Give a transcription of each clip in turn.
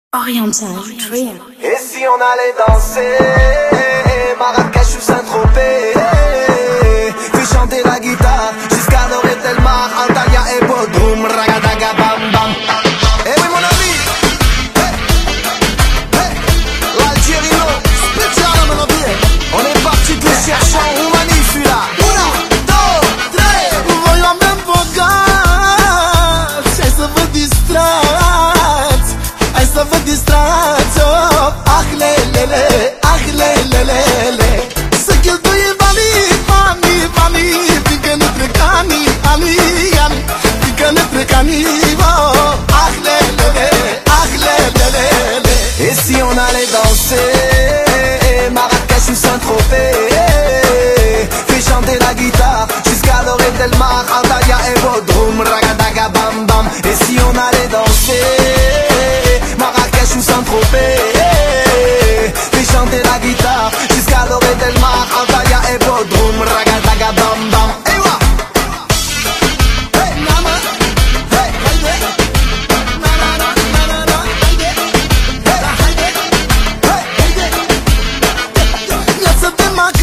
Oriental Trio. Et si on allait danser Marrakech ou Saint-Tropez, puis chanter la guitare jusqu'à Lloret del Mar, Antalya et Bodrum, ragadaga bam bam. Eh oui mon ami, hey, hey, l'Algérino, spécial mon ami. On est parti pour chercher en Roumanie celui-là. Una, deux, tres. Voiam bem bogat, hai să vă distrați, hai să vă distrați, oh, ah lelele, ah lelele. Să cheltuie banii, banii, banii, fiindcă ne trec ani, ani, ani, fiindcă ne trec ani, oh, ah lelele, ah lelele. Et si on allait danser Marrakech ou Saint-Tropez, fais chanter la guitare jusqu'à Lloret del Mar, Antalya et Bodrum, ragadaga bam bam. Et si on allait danser Marrakech ou Saint-Tropez, fais chanter la guitare jusqu'à Lloret del Mar, Antalya et Bodrum, ragadaga bam bam. Hey, wa! Hey, mama! Hey, haide! Na na na na na na, haide! Hey, haide! Hey, haide! Viață de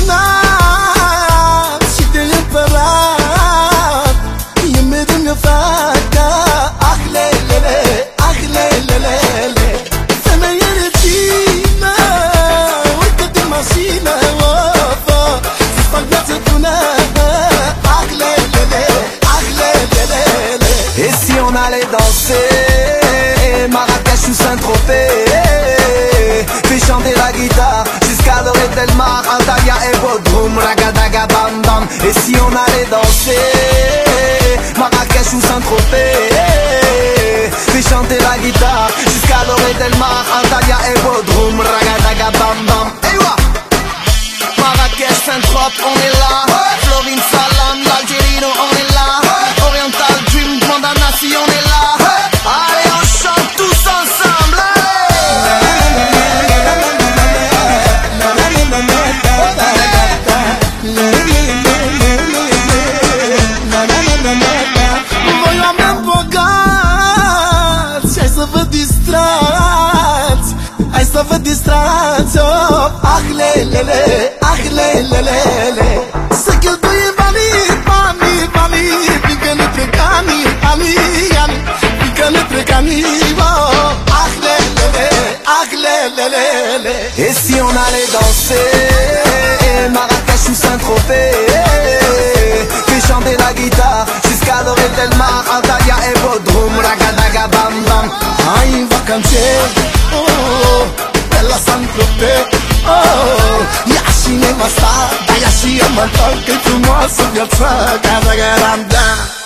magnat și de împărat, e mereu mi-o facă, ah lelele, ah lelele. Femeie regină, urcă-te în mașină, of, of, să-ți fac viață bună, ah lelele, ah lelele. Et si on allait danser Marrakech ou Saint-Tropez, fais chanter la guitare jusqu'à Lloret del Mar, Antalya et Bodrum, ragadaga bam bam. Et si on allait danser Marrakech ou Saint-Tropez, fais chanter la guitare jusqu'à Lloret del Mar, Antalya et Bodrum, ragadaga bam bam. Hey, wa! Marrakech, Saint-Tropez, on est là. Florin Salam, l'Algérino, on est là. Oriental Dream, Mandanasi, on est là. Allez, on chante tous ensemble. Voiam bem bogați, hai să vă distrați, hai să vă distrați, oh, ah lelele, ah lelele. Să cheltuie banii, banii, banii, fiindcă ne trec ani, ani, ani, fiindcă ne trec ani, oh, ah lelele, ah lelele. Et si on allait danser Marrakech ou Saint-Tropez, fais chanter la guitare jusqu'à Lloret del Mar, Antalya et Bodrum, ragadaga bam bam. Hai în vacanțe, oh, pe la Saint-Tropez, oh, ia și nevasta, dar ia și eu mă întorc, că-i frumoasă viața, ca da,